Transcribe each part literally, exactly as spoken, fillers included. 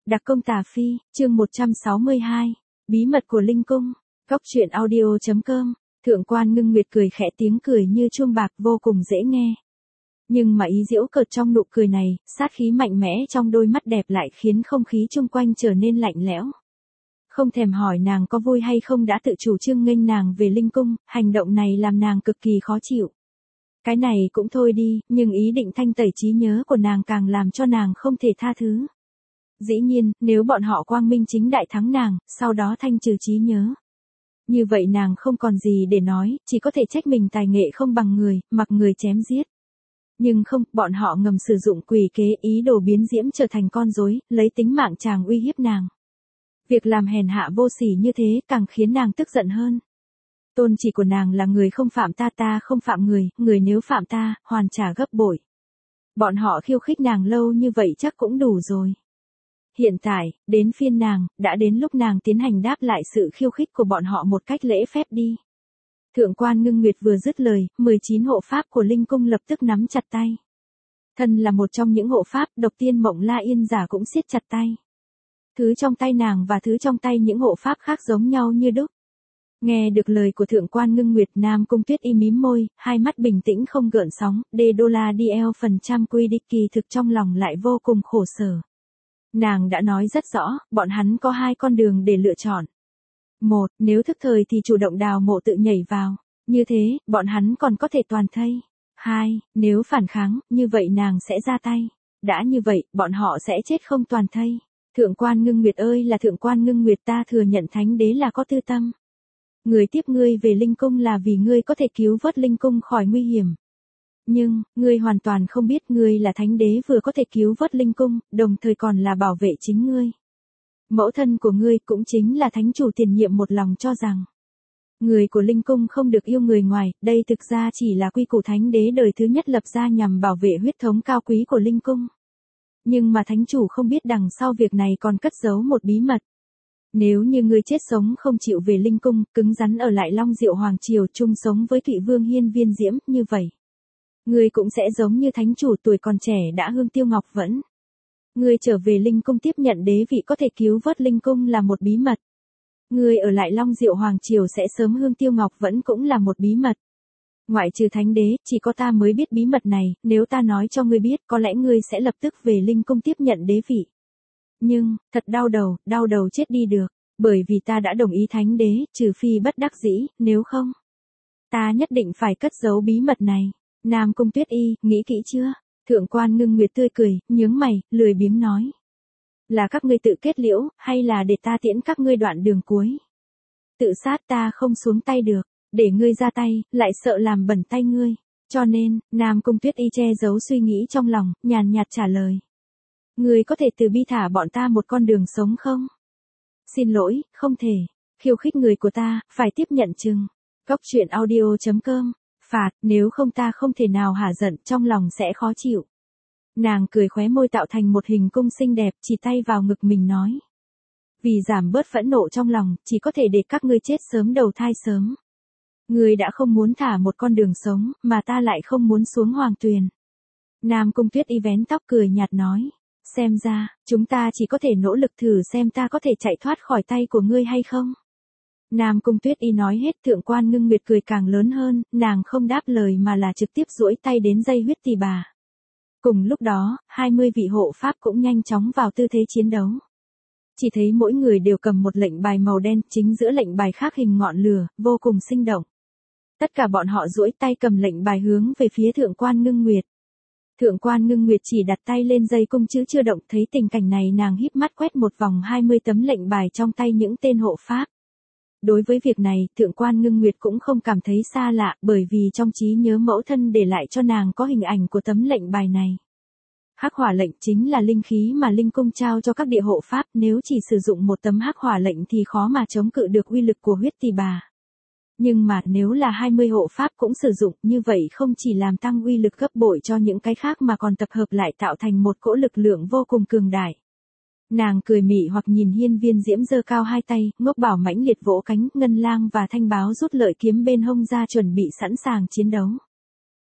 Đặc công Tà Phi, chương một trăm sáu mươi hai, Bí mật của Linh Cung, Góc truyện audio chấm com, Thượng quan Ngưng Nguyệt cười khẽ, tiếng cười như chuông bạc vô cùng dễ nghe. Nhưng mà ý giễu cợt trong nụ cười này, sát khí mạnh mẽ trong đôi mắt đẹp lại khiến không khí chung quanh trở nên lạnh lẽo. Không thèm hỏi nàng có vui hay không đã tự chủ trương nghênh nàng về Linh Cung, hành động này làm nàng cực kỳ khó chịu. Cái này cũng thôi đi, nhưng ý định thanh tẩy trí nhớ của nàng càng làm cho nàng không thể tha thứ. Dĩ nhiên, nếu bọn họ quang minh chính đại thắng nàng, sau đó thanh trừ trí nhớ. Như vậy nàng không còn gì để nói, chỉ có thể trách mình tài nghệ không bằng người, mặc người chém giết. Nhưng không, bọn họ ngầm sử dụng quỷ kế, ý đồ biến Diễm trở thành con rối, lấy tính mạng chàng uy hiếp nàng. Việc làm hèn hạ vô sỉ như thế càng khiến nàng tức giận hơn. Tôn chỉ của nàng là người không phạm ta, ta không phạm người, người nếu phạm ta, hoàn trả gấp bội. Bọn họ khiêu khích nàng lâu như vậy chắc cũng đủ rồi. Hiện tại, đến phiên nàng, đã đến lúc nàng tiến hành đáp lại sự khiêu khích của bọn họ một cách lễ phép đi. Thượng quan Ngưng Nguyệt vừa dứt lời, mười chín hộ pháp của Linh Cung lập tức nắm chặt tay. Thân là một trong những hộ pháp, Độc Tiên Mộng La Yên Giả cũng siết chặt tay. Thứ trong tay nàng và thứ trong tay những hộ pháp khác giống nhau như đúc. Nghe được lời của Thượng quan Ngưng Nguyệt, Nam Cung Tuyết Y mím môi, hai mắt bình tĩnh không gợn sóng, đê đô la đi eo phần trăm quy địch, kỳ thực trong lòng lại vô cùng khổ sở. Nàng đã nói rất rõ, bọn hắn có hai con đường để lựa chọn. Một, nếu thức thời thì chủ động đào mộ tự nhảy vào, như thế, bọn hắn còn có thể toàn thây. Hai, nếu phản kháng, như vậy nàng sẽ ra tay. Đã như vậy, bọn họ sẽ chết không toàn thây. Thượng quan Ngưng Nguyệt ơi là Thượng quan Ngưng Nguyệt, ta thừa nhận Thánh Đế là có tư tâm. Người tiếp ngươi về Linh Cung là vì ngươi có thể cứu vớt Linh Cung khỏi nguy hiểm. Nhưng, ngươi hoàn toàn không biết ngươi là Thánh Đế vừa có thể cứu vớt Linh Cung, đồng thời còn là bảo vệ chính ngươi. Mẫu thân của ngươi cũng chính là Thánh Chủ tiền nhiệm một lòng cho rằng người của Linh Cung không được yêu người ngoài, đây thực ra chỉ là quy củ Thánh Đế đời thứ nhất lập ra nhằm bảo vệ huyết thống cao quý của Linh Cung. Nhưng mà Thánh Chủ không biết đằng sau việc này còn cất giấu một bí mật. Nếu như ngươi chết sống không chịu về Linh Cung, cứng rắn ở lại Long Diệu Hoàng Triều chung sống với Thụy Vương Hiên Viên Diễm, như vậy ngươi cũng sẽ giống như Thánh Chủ tuổi còn trẻ đã hương tiêu ngọc vẫn. Ngươi trở về Linh Cung tiếp nhận đế vị có thể cứu vớt Linh Cung là một bí mật. Ngươi ở lại Long Diệu Hoàng Triều sẽ sớm hương tiêu ngọc vẫn cũng là một bí mật. Ngoại trừ Thánh Đế, chỉ có ta mới biết bí mật này, nếu ta nói cho ngươi biết, có lẽ ngươi sẽ lập tức về Linh Cung tiếp nhận đế vị. Nhưng, thật đau đầu, đau đầu chết đi được, bởi vì ta đã đồng ý Thánh Đế, trừ phi bất đắc dĩ, nếu không, ta nhất định phải cất giấu bí mật này. Nam Cung Tuyết Y, nghĩ kỹ chưa? Thượng quan Ngưng Nguyệt tươi cười, nhướng mày, lười biếng nói. Là các ngươi tự kết liễu, hay là để ta tiễn các ngươi đoạn đường cuối? Tự sát ta không xuống tay được, để ngươi ra tay, lại sợ làm bẩn tay ngươi. Cho nên, Nam Cung Tuyết Y che giấu suy nghĩ trong lòng, nhàn nhạt trả lời. Ngươi có thể từ bi thả bọn ta một con đường sống không? Xin lỗi, không thể. Khiêu khích người của ta, phải tiếp nhận chừng. Góc truyện audio chấm com. Phạt, nếu không ta không thể nào hả giận, trong lòng sẽ khó chịu. Nàng cười khóe môi tạo thành một hình cung xinh đẹp, chỉ tay vào ngực mình nói. Vì giảm bớt phẫn nộ trong lòng, chỉ có thể để các ngươi chết sớm đầu thai sớm. Ngươi đã không muốn thả một con đường sống, mà ta lại không muốn xuống hoàng tuyền. Nam Cung Tuyết Y vén tóc cười nhạt nói. Xem ra, chúng ta chỉ có thể nỗ lực thử xem ta có thể chạy thoát khỏi tay của ngươi hay không. Nam Cung Tuyết Y nói hết, Thượng quan Ngưng Nguyệt cười càng lớn hơn, nàng không đáp lời mà là trực tiếp duỗi tay đến dây huyết tỳ bà. Cùng lúc đó, hai mươi vị hộ pháp cũng nhanh chóng vào tư thế chiến đấu. Chỉ thấy mỗi người đều cầm một lệnh bài màu đen, chính giữa lệnh bài khác hình ngọn lửa, vô cùng sinh động. Tất cả bọn họ duỗi tay cầm lệnh bài hướng về phía Thượng quan Ngưng Nguyệt. Thượng quan Ngưng Nguyệt chỉ đặt tay lên dây cung chữ chưa động, thấy tình cảnh này nàng híp mắt quét một vòng hai mươi tấm lệnh bài trong tay những tên hộ pháp. Đối với việc này, Thượng quan Ngưng Nguyệt cũng không cảm thấy xa lạ, bởi vì trong trí nhớ mẫu thân để lại cho nàng có hình ảnh của tấm lệnh bài này. Hắc hỏa lệnh chính là linh khí mà Linh Cung trao cho các địa hộ pháp, nếu chỉ sử dụng một tấm hắc hỏa lệnh thì khó mà chống cự được uy lực của huyết tỳ bà. Nhưng mà nếu là hai mươi hộ pháp cũng sử dụng, như vậy không chỉ làm tăng uy lực gấp bội cho những cái khác mà còn tập hợp lại tạo thành một cỗ lực lượng vô cùng cường đại. Nàng cười mị hoặc nhìn Hiên Viên Diễm giơ cao hai tay, Ngốc Bảo mãnh liệt vỗ cánh, Ngân Lang và Thanh Báo rút lợi kiếm bên hông ra chuẩn bị sẵn sàng chiến đấu.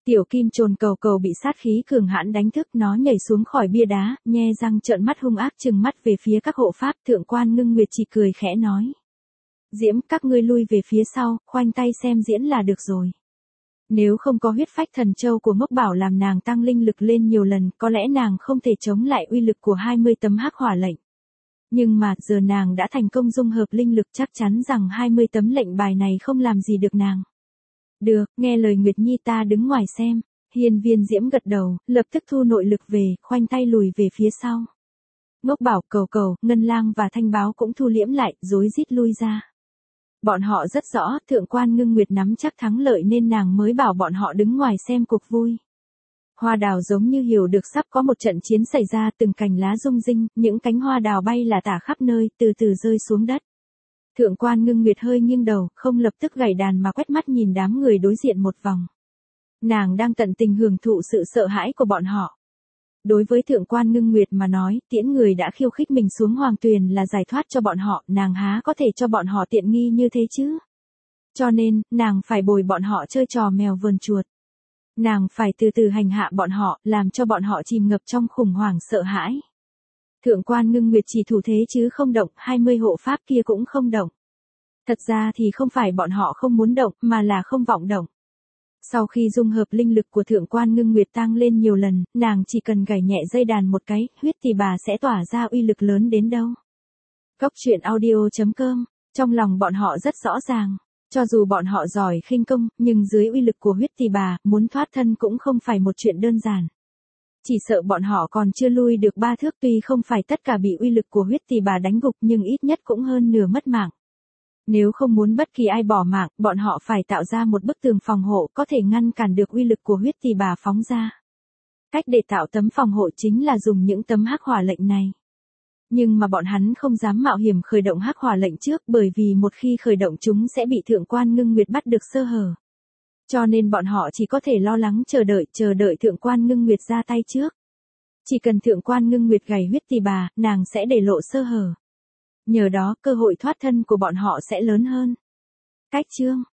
Tiểu kim trồn cầu cầu bị sát khí cường hãn đánh thức, nó nhảy xuống khỏi bia đá, nhe răng trợn mắt hung ác trừng mắt về phía các hộ pháp. Thượng quan Ngưng Nguyệt chỉ cười khẽ nói. Diễm, các ngươi lui về phía sau, khoanh tay xem diễn là được rồi. Nếu không có huyết phách thần châu của Ngốc Bảo làm nàng tăng linh lực lên nhiều lần, có lẽ nàng không thể chống lại uy lực của hai mươi tấm hắc hỏa lệnh. Nhưng mà, giờ nàng đã thành công dung hợp linh lực, chắc chắn rằng hai mươi tấm lệnh bài này không làm gì được nàng. Được, nghe lời Nguyệt Nhi, ta đứng ngoài xem. Hiên Viên Diễm gật đầu, lập tức thu nội lực về, khoanh tay lùi về phía sau. Ngốc Bảo, Cầu Cầu, Ngân Lang và Thanh Báo cũng thu liễm lại, rối rít lui ra. Bọn họ rất rõ, Thượng quan Ngưng Nguyệt nắm chắc thắng lợi nên nàng mới bảo bọn họ đứng ngoài xem cuộc vui. Hoa đào giống như hiểu được sắp có một trận chiến xảy ra, từng cành lá rung rinh, những cánh hoa đào bay là tả khắp nơi, từ từ rơi xuống đất. Thượng quan Ngưng Nguyệt hơi nghiêng đầu, không lập tức gảy đàn mà quét mắt nhìn đám người đối diện một vòng. Nàng đang tận tình hưởng thụ sự sợ hãi của bọn họ. Đối với Thượng quan Ngưng Nguyệt mà nói, tiễn người đã khiêu khích mình xuống hoàng tuyền là giải thoát cho bọn họ, nàng há có thể cho bọn họ tiện nghi như thế chứ. Cho nên, nàng phải bồi bọn họ chơi trò mèo vờn chuột. Nàng phải từ từ hành hạ bọn họ, làm cho bọn họ chìm ngập trong khủng hoảng sợ hãi. Thượng quan Ngưng Nguyệt chỉ thủ thế chứ không động, hai mươi hộ pháp kia cũng không động. Thật ra thì không phải bọn họ không muốn động, mà là không vọng động. Sau khi dung hợp linh lực của Thượng quan Ngưng Nguyệt tăng lên nhiều lần, nàng chỉ cần gảy nhẹ dây đàn một cái, huyết thì bà sẽ tỏa ra uy lực lớn đến đâu. Cốc truyện audio chấm com, trong lòng bọn họ rất rõ ràng. Cho dù bọn họ giỏi khinh công, nhưng dưới uy lực của huyết tỳ bà, muốn thoát thân cũng không phải một chuyện đơn giản. Chỉ sợ bọn họ còn chưa lui được ba thước, tuy không phải tất cả bị uy lực của huyết tỳ bà đánh gục nhưng ít nhất cũng hơn nửa mất mạng. Nếu không muốn bất kỳ ai bỏ mạng, bọn họ phải tạo ra một bức tường phòng hộ có thể ngăn cản được uy lực của huyết tỳ bà phóng ra. Cách để tạo tấm phòng hộ chính là dùng những tấm hắc hỏa lệnh này. Nhưng mà bọn hắn không dám mạo hiểm khởi động hắc hỏa lệnh trước, bởi vì một khi khởi động chúng sẽ bị Thượng quan Ngưng Nguyệt bắt được sơ hở. Cho nên bọn họ chỉ có thể lo lắng chờ đợi, chờ đợi Thượng quan Ngưng Nguyệt ra tay trước. Chỉ cần Thượng quan Ngưng Nguyệt gảy huyết tỳ bà, nàng sẽ để lộ sơ hở. Nhờ đó, cơ hội thoát thân của bọn họ sẽ lớn hơn. Cách chương